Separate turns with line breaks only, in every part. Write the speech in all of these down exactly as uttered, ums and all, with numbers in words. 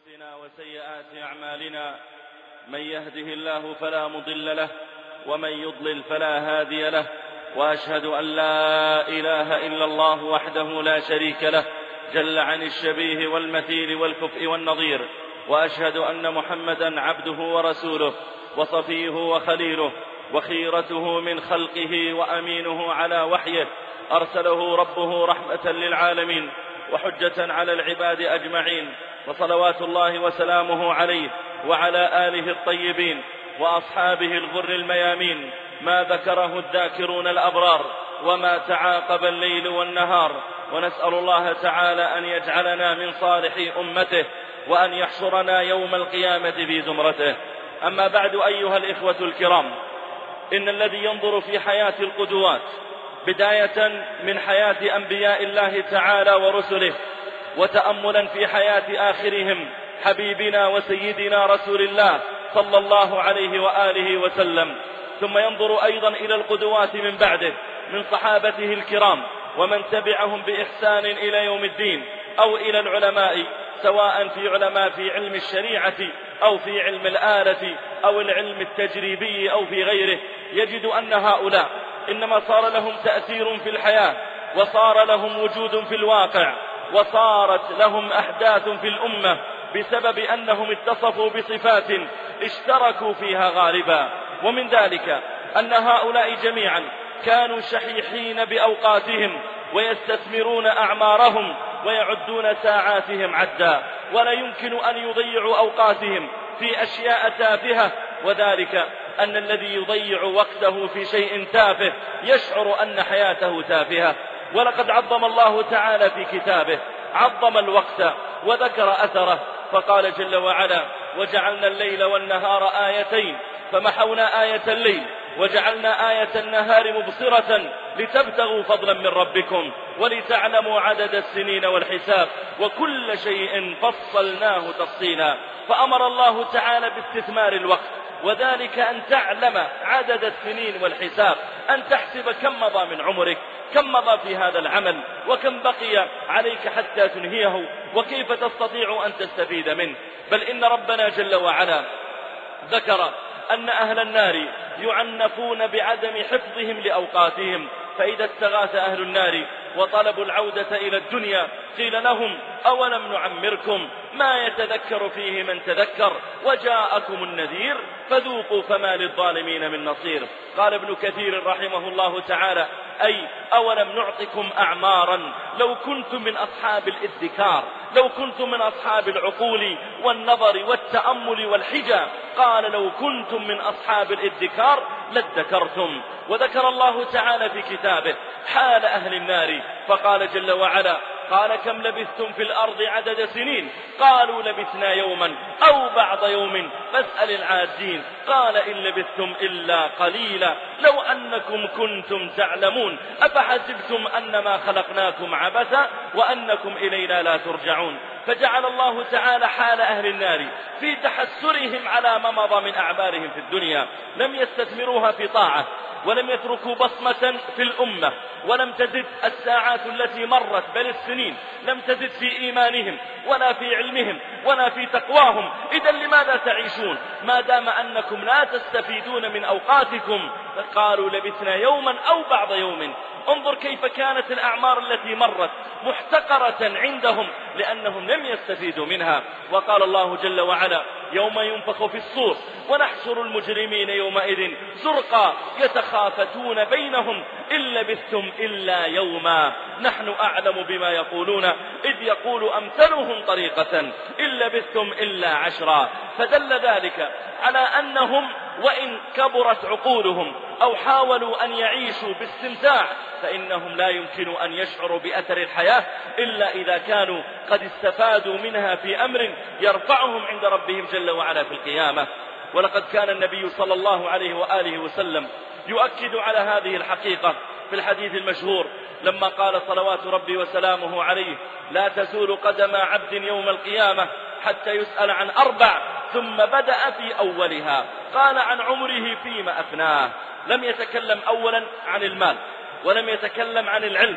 أنفسنا وسيئات أعمالنا، من يهده الله فلا مضل له ومن يضلل فلا هادي له، وأشهد أن لا إله إلا الله وحده لا شريك له جل عن الشبيه والمثيل والكفء والنظير، وأشهد أن محمدا عبده ورسوله وصفيه وخليله وخيرته من خلقه وأمينه على وحيه، أرسله ربه رحمة للعالمين وحجة على العباد أجمعين، وصلوات الله وسلامه عليه وعلى آله الطيبين وأصحابه الغر الميامين، ما ذكره الذاكرون الأبرار وما تعاقب الليل والنهار. ونسأل الله تعالى أن يجعلنا من صالح أمته وأن يحشرنا يوم القيامة في زمرته. أما بعد، أيها الإخوة الكرام، إن الذي ينظر في حياة القدوات بداية من حياة أنبياء الله تعالى ورسله، وتأملا في حياة آخرهم حبيبنا وسيدنا رسول الله صلى الله عليه وآله وسلم، ثم ينظر أيضا إلى القدوات من بعده من صحابته الكرام ومن تبعهم بإحسان إلى يوم الدين، أو إلى العلماء، سواء في علماء في علم الشريعة أو في علم الآلة أو العلم التجريبي أو في غيره، يجد أن هؤلاء إنما صار لهم تأثير في الحياة، وصار لهم وجود في الواقع، وصارت لهم أحداث في الأمة بسبب أنهم اتصفوا بصفات اشتركوا فيها غالبا. ومن ذلك أن هؤلاء جميعا كانوا شحيحين بأوقاتهم ويستثمرون أعمارهم ويعدون ساعاتهم عدا، ولا يمكن أن يضيعوا أوقاتهم في أشياء تافهة، وذلك أن الذي يضيع وقته في شيء تافه يشعر أن حياته تافهة. ولقد عظم الله تعالى في كتابه عظم الوقت وذكر أثره، فقال جل وعلا: وجعلنا الليل والنهار آيتين فمحونا آية الليل وجعلنا آية النهار مبصرة لتبتغوا فضلا من ربكم ولتعلموا عدد السنين والحساب وكل شيء فصلناه تفصيلا. فأمر الله تعالى باستثمار الوقت، وذلك أن تعلم عدد السنين والحساب، أن تحسب كم مضى من عمرك، كم مضى في هذا العمل، وكم بقي عليك حتى تنهيه، وكيف تستطيع أن تستفيد منه. بل إن ربنا جل وعلا ذكر أن أهل النار يعنفون بعدم حفظهم لأوقاتهم، فإذا استغاث أهل النار وطلبوا العودة إلى الدنيا قيل لهم: أولم نعمركم ما يتذكر فيه من تذكر وجاءكم النذير فذوقوا فما للظالمين من نصير. قال ابن كثير رحمه الله تعالى: أي أولم نعطكم أعمارا لو كنتم من أصحاب الإذكار، لو كنتم من أصحاب العقول والنظر والتأمل والحجة. قال: لو كنتم من أصحاب الإذكار لادكرتم. وذكر الله تعالى في كتابه حال أهل النار فقال جل وعلا: قال: كم لبثتم في الأرض عدد سنين؟ قالوا: لبثنا يوما أو بعض يوم فاسأل العادين. قال: إن لبثتم إلا قليلا لو أنكم كنتم تعلمون أفحسبتم أنما خلقناكم عبثا وأنكم إلينا لا ترجعون. فجعل الله تعالى حال أهل النار في تحسرهم على ما مضى من أعمارهم في الدنيا، لم يستثمروها في طاعة، ولم يتركوا بصمة في الأمة، ولم تزد الساعات التي مرت بل السنين لم تزد في إيمانهم ولا في علمهم ولا في تقواهم. إذن لماذا تعيشون ما دام أنكم لا تستفيدون من أوقاتكم؟ قالوا: لبثنا يوما أو بعض يوم. انظر كيف كانت الأعمار التي مرت محتقرة عندهم لأنهم لم يستفيدوا منها. وقال الله جل وعلا: يوم ينفخ في الصور ونحشر المجرمين يومئذ زرقا يتخافتون بينهم إن لبثتم إلا يوما نحن أعلم بما يقولون إذ يقول أمثلهم طريقة إن لبثتم إلا عشرا. فدل ذلك على أنهم وإن كبرت عقولهم أو حاولوا أن يعيشوا باستمتاع فإنهم لا يمكن أن يشعروا بأثر الحياة إلا إذا كانوا قد استفادوا منها في أمر يرفعهم عند ربهم جل وعلا في القيامة. ولقد كان النبي صلى الله عليه وآله وسلم يؤكد على هذه الحقيقة في الحديث المشهور لما قال صلوات ربي وسلامه عليه: لا تزول قدم عبد يوم القيامة حتى يسأل عن أربع، ثم بدأ في أولها قال: عن عمره فيما أفناه. لم يتكلم أولا عن المال، ولم يتكلم عن العلم،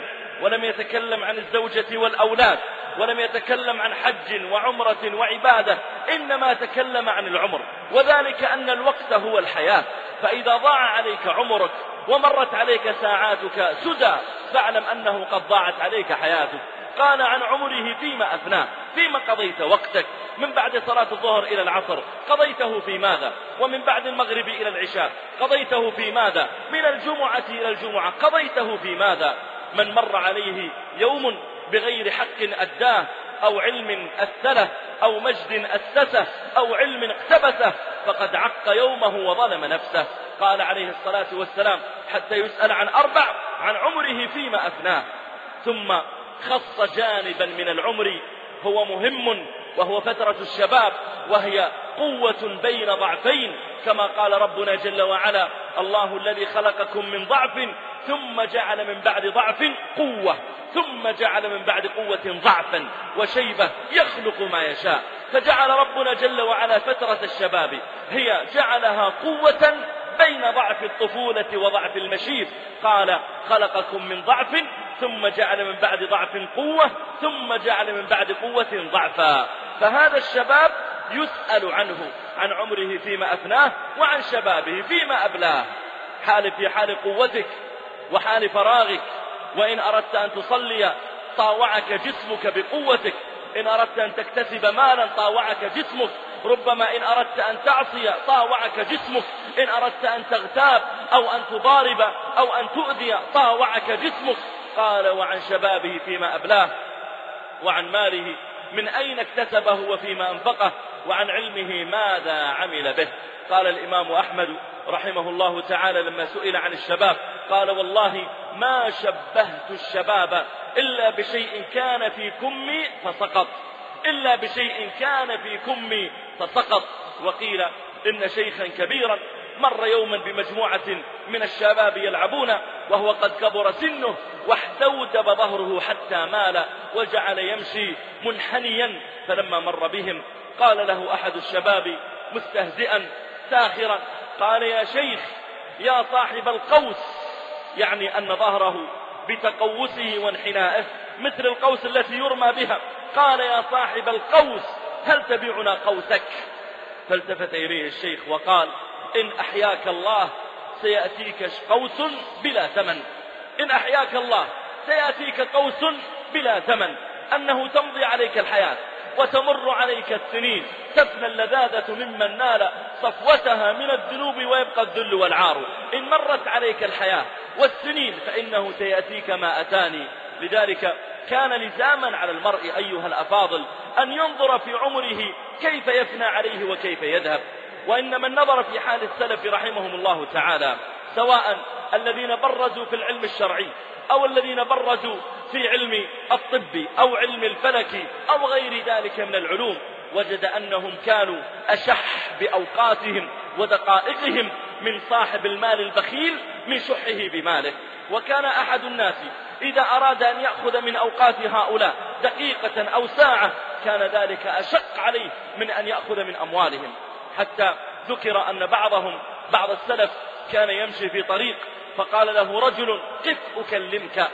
ولم يتكلم عن الزوجة والأولاد، ولم يتكلم عن حج وعمرة وعبادة، إنما تكلم عن العمر، وذلك أن الوقت هو الحياة. فإذا ضاع عليك عمرك ومرت عليك ساعاتك سدى فاعلم أنه قد ضاعت عليك حياتك. قال عن عمره فيما أفناه، فيما قضيت وقتك من بعد صلاة الظهر إلى العصر قضيته في ماذا، ومن بعد المغرب إلى العشاء قضيته في ماذا، من الجمعة إلى الجمعة قضيته في ماذا. من مر عليه يوم بغير حق أداه أو علم أثله أو مجد أسسه أو علم اقتبسه فقد عق يومه وظلم نفسه. قال عليه الصلاة والسلام حتى يسأل عن أربع، عن عمره فيما أفناه. ثم خص جانبا من العمر هو مهم، وهو فترة الشباب، وهي قوة بين ضعفين، كما قال ربنا جل وعلا: الله الذي خلقكم من ضعف ثم جعل من بعد ضعف قوة ثم جعل من بعد قوة ضعفا وشيبة يخلق ما يشاء. فجعل ربنا جل وعلا فترة الشباب هي جعلها قوة بين ضعف الطفولة وضعف المشيب. قال: خلقكم من ضعف ثم جعل من بعد ضعف قوة ثم جعل من بعد قوة ضعفا. فهذا الشباب يسأل عنه، عن عمره فيما أفناه وعن شبابه فيما أبلاه. حال في حال قوتك وحال فراغك، وإن أردت أن تصلي طاوعك جسمك بقوتك، إن أردت أن تكتسب مالا طاوعك جسمك، ربما إن أردت أن تعصي طاوعك جسمك، إن أردت أن تغتاب أو أن تضارب أو أن تؤذي طاوعك جسمك. قال: وعن شبابه فيما أبلاه، وعن ماله من أين اكتسبه وفيما أنفقه، وعن علمه ماذا عمل به. قال الإمام أحمد رحمه الله تعالى لما سئل عن الشباب قال: والله ما شبهت الشباب إلا بشيء كان في كمي فسقط، إلا بشيء كان في كمي فسقط. وقيل إن شيخا كبيرا مر يوما بمجموعة من الشباب يلعبون وهو قد كبر سنه واحتودب ظهره حتى مال وجعل يمشي منحنيا، فلما مر بهم قال له أحد الشباب مستهزئا ساخرا: قال: يا شيخ، يا صاحب القوس، يعني أن ظهره بتقوسه وانحنائه مثل القوس التي يرمى بها. قال: يا صاحب القوس، هل تبيعنا قوسك؟ فالتفت إليه الشيخ وقال: إن أحياك الله سيأتيك قوس بلا ثمن، إن أحياك الله سيأتيك قوس بلا ثمن، أنه تمضي عليك الحياة وتمر عليك السنين، تفنى اللذاذة ممن نال صفوتها من الذنوب ويبقى الذل والعار. إن مرت عليك الحياة والسنين فإنه سيأتيك ما أتاني. لذلك كان لزاما على المرء أيها الأفاضل أن ينظر في عمره كيف يفنى عليه وكيف يذهب. وإن من نظر في حال السلف رحمهم الله تعالى، سواء الذين برزوا في العلم الشرعي أو الذين برزوا في علم الطب أو علم الفلك أو غير ذلك من العلوم، وجد أنهم كانوا أشح بأوقاتهم ودقائقهم من صاحب المال البخيل من شحه بماله. وكان أحد الناس إذا أراد أن يأخذ من أوقات هؤلاء دقيقة أو ساعة كان ذلك أشق عليه من أن يأخذ من أموالهم، حتى ذكر أن بعضهم بعض السلف كان يمشي في طريق فقال له رجل: قف أكلمك.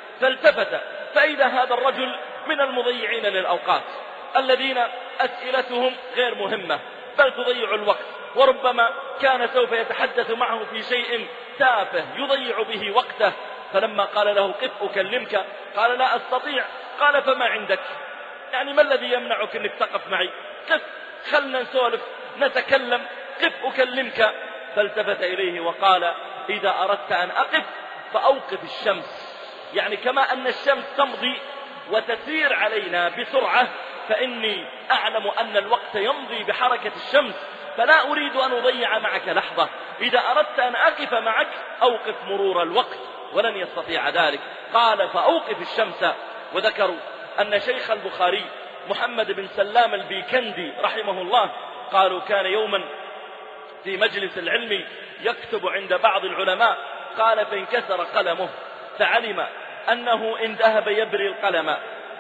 فالتفت فإذا هذا الرجل من المضيعين للأوقات الذين أسئلتهم غير مهمة بل تضيع الوقت، وربما كان سوف يتحدث معه في شيء تافه يضيع به وقته. فلما قال له: قف أكلمك، قال: لا أستطيع. قال: فما عندك؟ يعني ما الذي يمنعك أنك تقف معي؟ قف، خلنا نسولف نتكلم، قف أكلمك. فالتفت إليه وقال: إذا أردت أن أقف فأوقف الشمس، يعني كما أن الشمس تمضي وتسير علينا بسرعة فإني أعلم أن الوقت يمضي بحركة الشمس، فلا أريد أن أضيع معك لحظة. إذا أردت أن أقف معك أوقف مرور الوقت، ولن يستطيع ذلك. قال: فأوقف الشمس. وذكروا أن شيخ البخاري محمد بن سلام البيكندي رحمه الله قالوا كان يوما في مجلس العلم يكتب عند بعض العلماء، قال: فانكسر قلمه، فعلم أنه إن ذهب يبري القلم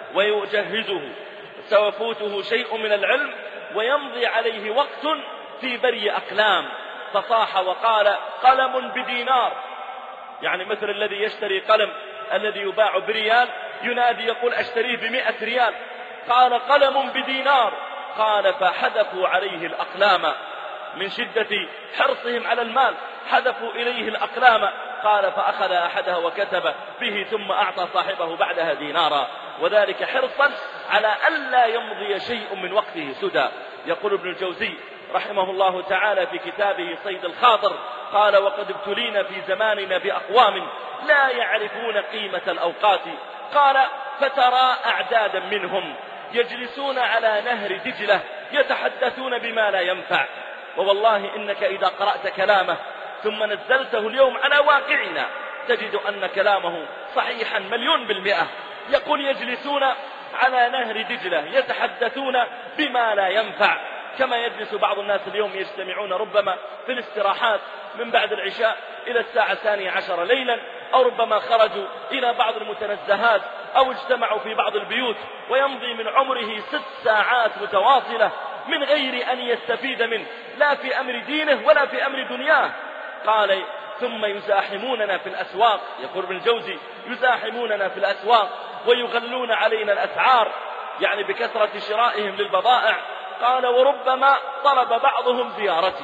ويجهزه سيفوته شيء من العلم ويمضي عليه وقت في بري أقلام، فصاح وقال: قلم بدينار، يعني مثل الذي يشتري قلم الذي يباع بريال ينادي يقول أشتريه بمئة ريال. قال قلم بدينار. قال فحذفوا عليه الأقلام من شدة حرصهم على المال، حذفوا إليه الأقلام. قال فأخذ أحدها وكتب به ثم أعطى صاحبه بعدها دينارا، وذلك حرصا على ألا يمضي شيء من وقته سدى. يقول ابن الجوزي رحمه الله تعالى في كتابه صيد الخاطر قال وقد ابتلينا في زماننا بأقوام لا يعرفون قيمة الأوقات. قال فترى أعدادا منهم يجلسون على نهر دجلة يتحدثون بما لا ينفع، ووالله إنك إذا قرأت كلامه ثم نزلته اليوم على واقعنا تجد أن كلامه صحيحا مليون بالمئة. يقول يجلسون على نهر دجلة يتحدثون بما لا ينفع، كما يجلس بعض الناس اليوم يجتمعون ربما في الاستراحات من بعد العشاء إلى الساعة الثانية عشر ليلا، أو ربما خرجوا إلى بعض المتنزهات أو اجتمعوا في بعض البيوت، ويمضي من عمره ست ساعات متواصلة من غير أن يستفيد منه لا في أمر دينه ولا في أمر دنياه. قال ثم يزاحموننا في الأسواق، يقول ابن الجوزي يزاحموننا في الأسواق ويغلون علينا الأسعار، يعني بكثرة شرائهم للبضائع. قال وربما طلب بعضهم زيارتي.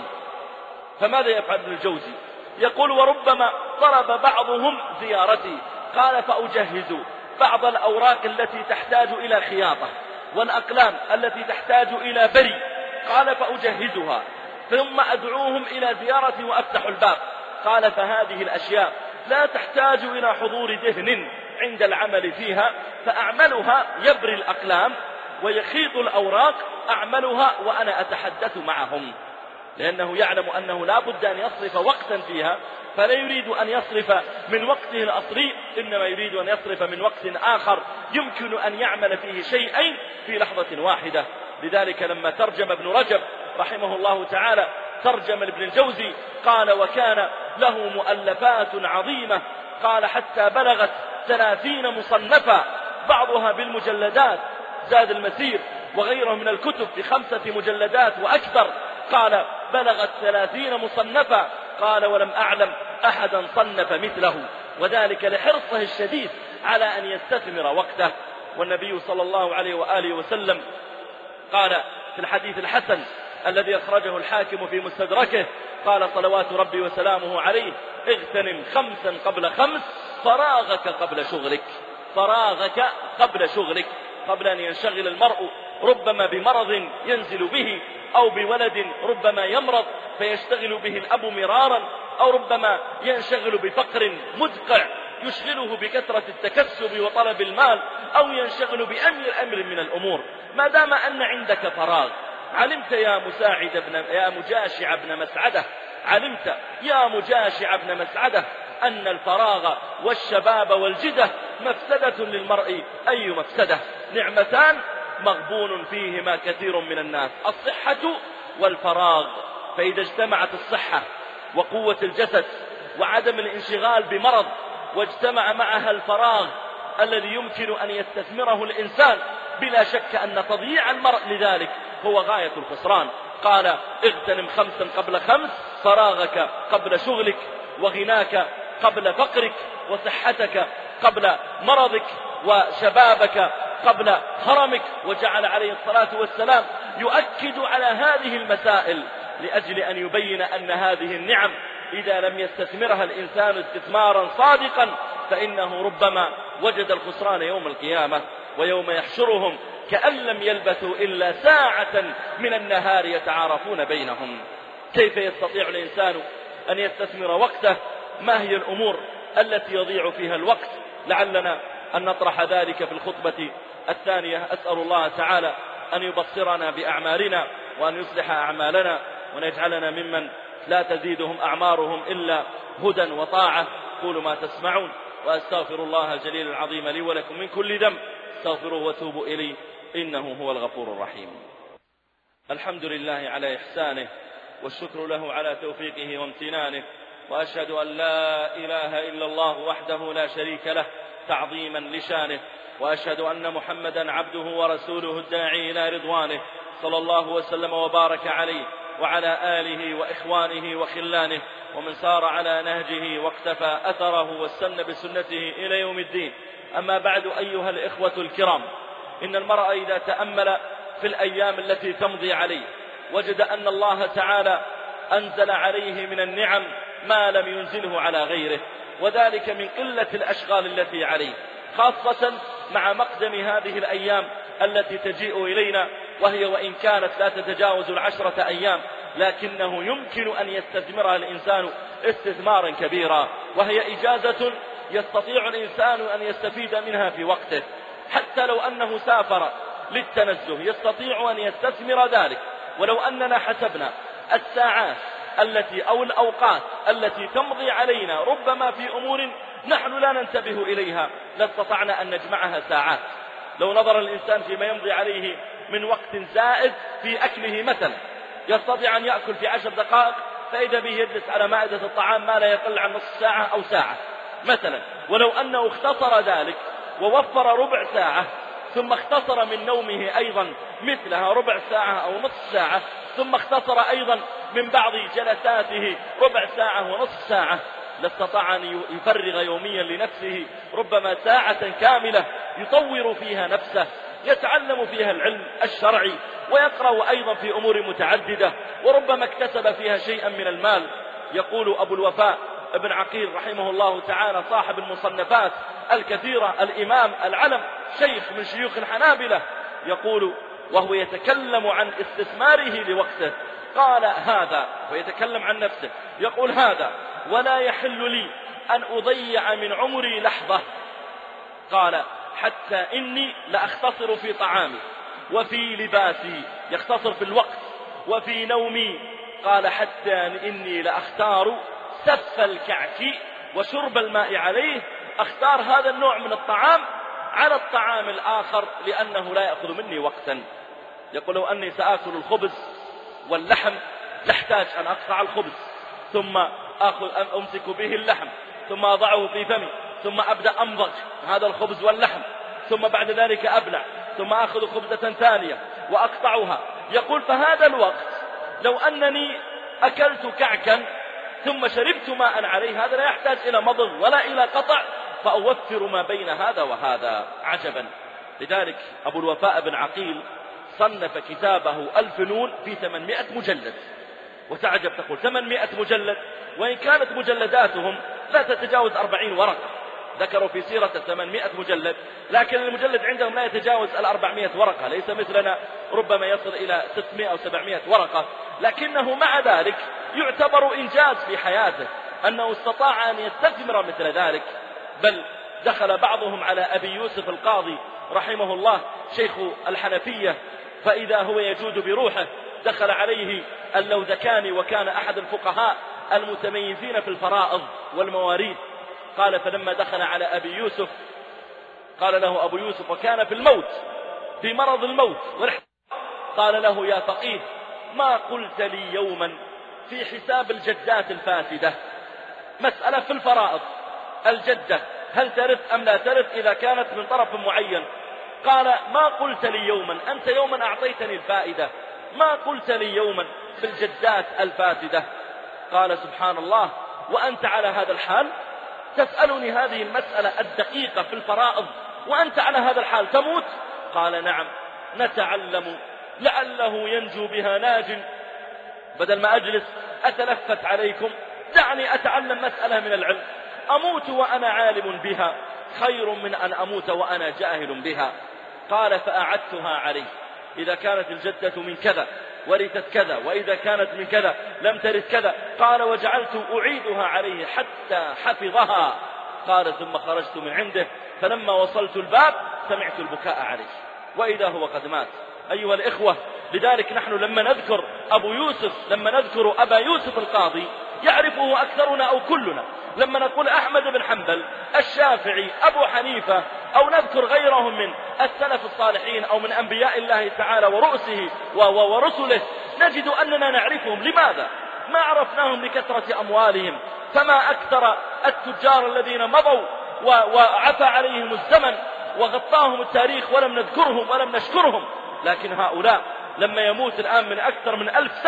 فماذا يفعل ابن الجوزي؟ يقول وربما طلب بعضهم زيارتي. قال فأجهز بعض الأوراق التي تحتاج إلى خياطة والأقلام التي تحتاج إلى بري. قال فأجهزها ثم أدعوهم إلى زيارتي وأفتح الباب. قال فهذه الأشياء لا تحتاج إلى حضور ذهن عند العمل فيها، فأعملها يبري الأقلام ويخيط الأوراق، أعملها وأنا أتحدث معهم، لأنه يعلم أنه لا بد أن يصرف وقتا فيها، فلا يريد أن يصرف من وقته الأصلي، إنما يريد أن يصرف من وقت آخر يمكن أن يعمل فيه شيئين في لحظة واحدة. لذلك لما ترجم ابن رجب رحمه الله تعالى ترجم ابن الجوزي قال وكان له مؤلفات عظيمة، قال حتى بلغت ثلاثين مصنفة بعضها بالمجلدات، زاد المسير وغيره من الكتب بخمسة مجلدات وأكثر. قال بلغت ثلاثين مصنفة. قال ولم أعلم أحدا صنف مثله، وذلك لحرصه الشديد على أن يستثمر وقته. والنبي صلى الله عليه وآله وسلم قال في الحديث الحسن الذي أخرجه الحاكم في مستدركه قال صلوات ربي وسلامه عليه اغتنم خمسا قبل خمس فراغك قبل شغلك. فراغك قبل شغلك، قبل أن ينشغل المرء ربما بمرض ينزل به، أو بولد ربما يمرض فيشتغل به الأب مرارا، أو ربما ينشغل بفقر مدقع يشغله بكثرة التكسب وطلب المال، أو ينشغل بأمر أمر من الأمور. ما دام أن عندك فراغ، علمت يا مساعد ابن يا مجاشع ابن مسعدة علمت يا مجاشع ابن مسعدة أن الفراغ والشباب والجدة مفسدة للمرء، أي مفسدة؟ نعمتان مغبون فيهما كثير من الناس، الصحة والفراغ. فإذا اجتمعت الصحة وقوة الجسد وعدم الانشغال بمرض، واجتمع معها الفراغ الذي يمكن أن يستثمره الإنسان، بلا شك أن تضييع المرء لذلك هو غاية الخسران. قال اغتنم خمسا قبل خمس، فراغك قبل شغلك، وغناك قبل فقرك، وصحتك قبل مرضك، وشبابك قبل هرمك. وجعل عليه الصلاة والسلام يؤكد على هذه المسائل لأجل أن يبين أن هذه النعم إذا لم يستثمرها الإنسان استثمارا صادقا فإنه ربما وجد الخسران يوم القيامة، ويوم يحشرهم كأن لم يلبثوا إلا ساعة من النهار يتعارفون بينهم. كيف يستطيع الإنسان أن يستثمر وقته؟ ما هي الأمور التي يضيع فيها الوقت؟ لعلنا أن نطرح ذلك في الخطبة الثانية. أسأل الله تعالى أن يبصرنا بأعمالنا وأن يصلح أعمالنا، وأن يجعلنا ممن لا تزيدهم أعمارهم إلا هدى وطاعة. قولوا ما تسمعون، وأستغفر الله الجليل العظيم لي ولكم من كل ذنب، استغفروه وتوبوا إليه إنه هو الغفور الرحيم. الحمد لله على إحسانه، والشكر له على توفيقه وامتنانه، وأشهد أن لا إله إلا الله وحده لا شريك له تعظيما لشانه، وأشهد أن محمدا عبده ورسوله الداعي إلى رضوانه، صلى الله وسلم وبارك عليه وعلى آله وإخوانه وخلانه ومن سار على نهجه واقتفى أثره واستنى بسنته إلى يوم الدين. أما بعد، أيها الإخوة الكرام، إن المرء إذا تأمل في الأيام التي تمضي عليه وجد أن الله تعالى أنزل عليه من النعم ما لم ينزله على غيره، وذلك من قلة الأشغال التي عليه، خاصة مع مقدم هذه الأيام التي تجيء إلينا، وهي وإن كانت لا تتجاوز العشرة أيام لكنه يمكن أن يستثمرها الإنسان استثمارا كبيرا، وهي إجازة يستطيع الإنسان أن يستفيد منها في وقته، حتى لو أنه سافر للتنزه يستطيع أن يستثمر ذلك. ولو أننا حسبنا الساعات التي أو الأوقات التي تمضي علينا ربما في أمور نحن لا ننتبه إليها لاستطعنا أن نجمعها ساعات. لو نظر الإنسان فيما يمضي عليه من وقت زائد في أكله مثلا، يستطيع أن يأكل في عشر دقائق فإذا به يجلس على مائدة الطعام ما لا يقل عن نصف ساعة أو ساعة مثلا. ولو أنه اختصر ذلك ووفر ربع ساعة ثم اختصر من نومه أيضا مثلها ربع ساعة أو نصف ساعة، ثم اختصر أيضا من بعض جلساته ربع ساعة ونصف ساعة، لاستطاع أن يفرغ يوميا لنفسه ربما ساعة كاملة يطور فيها نفسه، يتعلم فيها العلم الشرعي ويقرأ أيضا في أمور متعددة، وربما اكتسب فيها شيئا من المال. يقول أبو الوفاء ابن عقيل رحمه الله تعالى صاحب المصنفات الكثيرة، الإمام العلم، شيخ من شيوخ الحنابلة، يقول وهو يتكلم عن استثماره لوقته، قال هذا، ويتكلم عن نفسه، يقول هذا ولا يحل لي أن أضيع من عمري لحظة، قال حتى إني لأختصر في طعامي وفي لباسي، يختصر في الوقت، وفي نومي، قال حتى إني لأختار سف الكعك وشرب الماء عليه، أختار هذا النوع من الطعام على الطعام الآخر لأنه لا يأخذ مني وقتا. يقول لو أني سآكل الخبز واللحم لاحتاج أن أقطع الخبز ثم أخذ أمسك به اللحم ثم أضعه في فمي ثم أبدأ أمضغ هذا الخبز واللحم، ثم بعد ذلك أبلع، ثم أخذ خبزة ثانية وأقطعها. يقول فهذا الوقت لو أنني أكلت كعكا ثم شربت ماء عليه هذا لا يحتاج إلى مضغ ولا إلى قطع، فأوفر ما بين هذا وهذا. عجبا. لذلك أبو الوفاء بن عقيل صنف كتابه الفنون في ثمانمائة مجلد، وتعجب تقول ثمانمائة مجلد وإن كانت مجلداتهم لا تتجاوز أربعين ورقة، ذكروا في سيرة ثمانمائة مجلد، لكن المجلد عندهم لا يتجاوز الأربعمائة ورقة، ليس مثلنا ربما يصل إلى ستمائة أو سبعمائة ورقة، لكنه مع ذلك يعتبر إنجاز في حياته أنه استطاع أن يستثمر مثل ذلك. بل دخل بعضهم على أبي يوسف القاضي رحمه الله شيخ الحنفية فإذا هو يجود بروحه، دخل عليه اللوذكاني وكان أحد الفقهاء المتميزين في الفرائض والمواريث، قال فلما دخل على أبي يوسف قال له أبو يوسف وكان في الموت في مرض الموت، قال له يا فقيه ما قلت لي يوما في حساب الجدات الفاسدة، مسألة في الفرائض، الجدة هل ترث أم لا ترث إذا كانت من طرف معين؟ قال ما قلت لي يوما، أنت يوما أعطيتني الفائدة، ما قلت لي يوما في الجدات الفاسدة. قال سبحان الله، وأنت على هذا الحال تسألني هذه المسألة الدقيقة في الفرائض وأنت على هذا الحال تموت؟ قال نعم، نتعلم لعله ينجو بها ناج، بدل ما أجلس أتلفت عليكم دعني أتعلم مسألة من العلم، أموت وأنا عالم بها خير من أن أموت وأنا جاهل بها. قال فأعدتها عليه، إذا كانت الجدة من كذا ورثت كذا، وإذا كانت من كذا لم ترث كذا. قال وجعلت أعيدها عليه حتى حفظها. قال ثم خرجت من عنده، فلما وصلت الباب سمعت البكاء عليه وإذا هو قد مات. أيها الإخوة، لذلك نحن لما نذكر أبو يوسف، لما نذكر أبا يوسف القاضي يعرفه أكثرنا أو كلنا، لما نقول أحمد بن حنبل، الشافعي، أبو حنيفة، أو نذكر غيرهم من السلف الصالحين أو من أنبياء الله تعالى ورؤسه ورسله، نجد أننا نعرفهم. لماذا؟ ما عرفناهم لكثرة أموالهم، فما أكثر التجار الذين مضوا وعفى عليهم الزمن وغطاهم التاريخ ولم نذكرهم ولم نشكرهم، لكن هؤلاء لما يموت الآن من أكثر من ألف سنة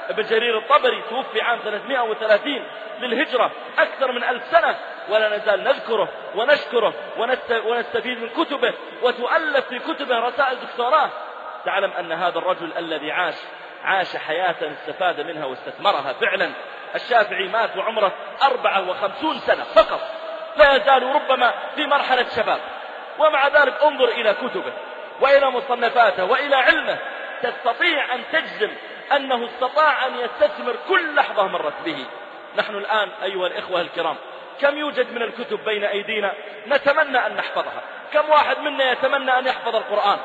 ابن جرير الطبري توفي عام ثلاثمائة وثلاثين للهجرة، أكثر من ألف سنة، ولا نزال نذكره ونشكره ونستفيد من كتبه، وتؤلف في كتبه رسائل دكتوراه. تعلم أن هذا الرجل الذي عاش عاش حياة استفاد منها واستثمرها فعلا. الشافعي مات وعمره أربعة وخمسون سنة فقط، لا يزال ربما في مرحلة شباب، ومع ذلك انظر إلى كتبه وإلى مصنفاته وإلى علمه، تستطيع أن تجزم أنه استطاع أن يستثمر كل لحظة مرت به. نحن الآن أيها الإخوة الكرام كم يوجد من الكتب بين أيدينا نتمنى أن نحفظها، كم واحد منا يتمنى أن يحفظ القرآن،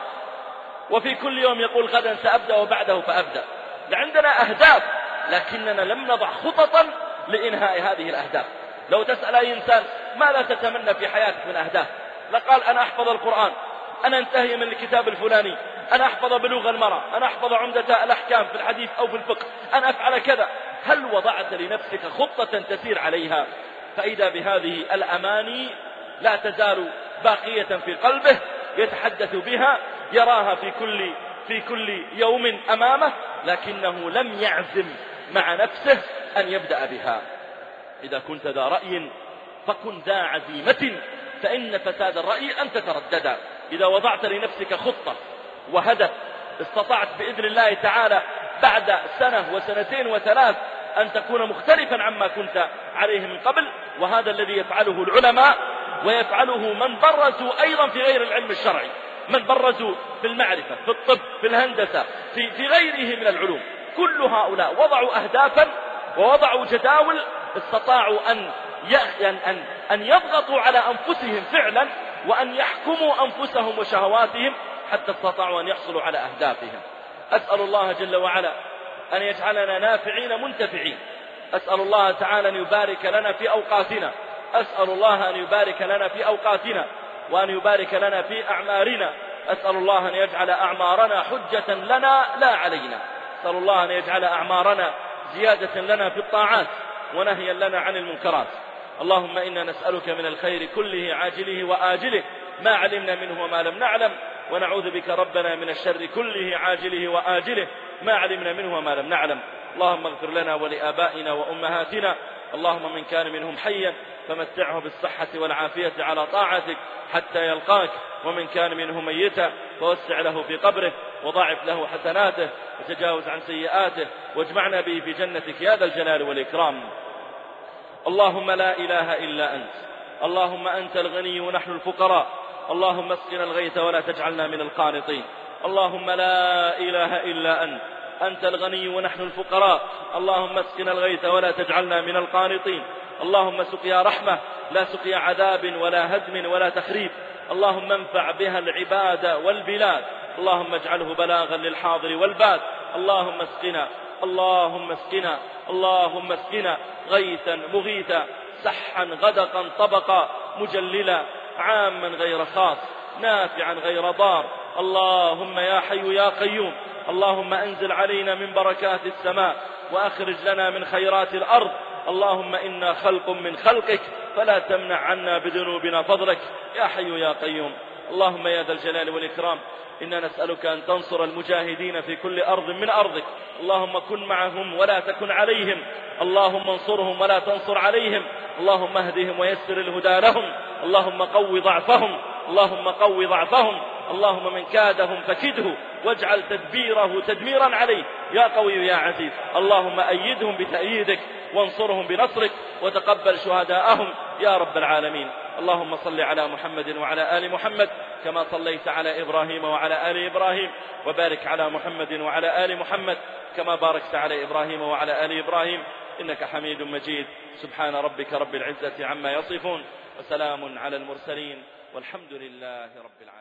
وفي كل يوم يقول غدا سأبدأ وبعده فأبدأ. عندنا أهداف لكننا لم نضع خططا لإنهاء هذه الأهداف. لو تسأل أي إنسان ماذا تتمنى في حياتك من أهداف، لقال أنا أحفظ القرآن، أنا أنتهي من الكتاب الفلاني، أنا أحفظ بلوغ المرأة، أنا أحفظ عمدة الأحكام في الحديث أو في الفقه، أنا أفعل كذا. هل وضعت لنفسك خطة تسير عليها؟ فإذا بهذه الأماني لا تزال باقية في قلبه، يتحدث بها، يراها في كل في كل يوم أمامه، لكنه لم يعزم مع نفسه أن يبدأ بها. إذا كنت ذا رأي فكن ذا عزيمة، فإن فساد الرأي أن تتردد. إذا وضعت لنفسك خطة وهدف استطعت بإذن الله تعالى بعد سنة وسنتين وثلاث أن تكون مختلفا عما كنت عليه من قبل. وهذا الذي يفعله العلماء ويفعله من برزوا أيضا في غير العلم الشرعي، من برزوا في المعرفة، في الطب، في الهندسة، في, في غيره من العلوم. كل هؤلاء وضعوا أهدافا ووضعوا جداول، استطاعوا أن أن أن يضغطوا على أنفسهم فعلا، وأن يحكموا أنفسهم وشهواتهم حتى استطاعوا أن يحصلوا على أهدافهم. أسأل الله جل وعلا أن يجعلنا نافعين منتفعين. أسأل الله تعالى أن يبارك لنا في أوقاتنا، أسأل الله أن يبارك لنا في أوقاتنا وأن يبارك لنا في أعمارنا. أسأل الله أن يجعل أعمارنا حجة لنا لا علينا. أسأل الله أن يجعل أعمارنا زيادة لنا في الطاعات ونهيا لنا عن المنكرات. اللهم إنا نسألك من الخير كله عاجله وآجله ما علمنا منه وما لم نعلم، ونعوذ بك ربنا من الشر كله عاجله وآجله ما علمنا منه وما لم نعلم. اللهم اغفر لنا ولآبائنا وأمهاتنا، اللهم من كان منهم حيا فمتعه بالصحة والعافية على طاعتك حتى يلقاك، ومن كان منهم ميتا فوسع له في قبره وضاعف له حسناته وتجاوز عن سيئاته، واجمعنا به في جنتك يا ذا الجلال والإكرام. اللهم لا إله إلا أنت، اللهم أنت الغني ونحن الفقراء، اللهم اسقنا الغيث ولا تجعلنا من القانطين. اللهم لا إله إلا أنت، أنت الغني ونحن الفقراء، اللهم اسقنا الغيث ولا تجعلنا من القانطين. اللهم سقيا رحمة لا سقيا عذاب ولا هدم ولا تخريب، اللهم انفع بها العباد والبلاد، اللهم اجعله بلاغا للحاضر والباد. اللهم اسقنا اللهم اسقنا اللهم اسقنا غيثا مغيثا سحا غدقا طبقا مجللا عاما غير خاص نافعا غير ضار. اللهم يا حي يا قيوم، اللهم أنزل علينا من بركات السماء وأخرج لنا من خيرات الأرض. اللهم إنا خلق من خلقك فلا تمنع عنا بذنوبنا فضلك يا حي يا قيوم. اللهم يا ذا الجلال والإكرام إنا نسألك أن تنصر المجاهدين في كل أرض من أرضك، اللهم كن معهم ولا تكن عليهم، اللهم انصرهم ولا تنصر عليهم، اللهم اهدهم ويسر الهدى لهم، اللهم قو ضعفهم اللهم قو ضعفهم اللهم من كادهم فكده واجعل تدبيره تدميرا عليه يا قوي يا عزيز. اللهم أيدهم بتأييدك وانصرهم بنصرك وتقبل شهداءهم يا رب العالمين. اللهم صل على محمد وعلى آل محمد كما صليت على إبراهيم وعلى آل إبراهيم، وبارك على محمد وعلى آل محمد كما باركت على إبراهيم وعلى آل إبراهيم إنك حميد مجيد. سبحان ربك رب العزة عما يصفون، وسلام على المرسلين، والحمد لله رب العالمين.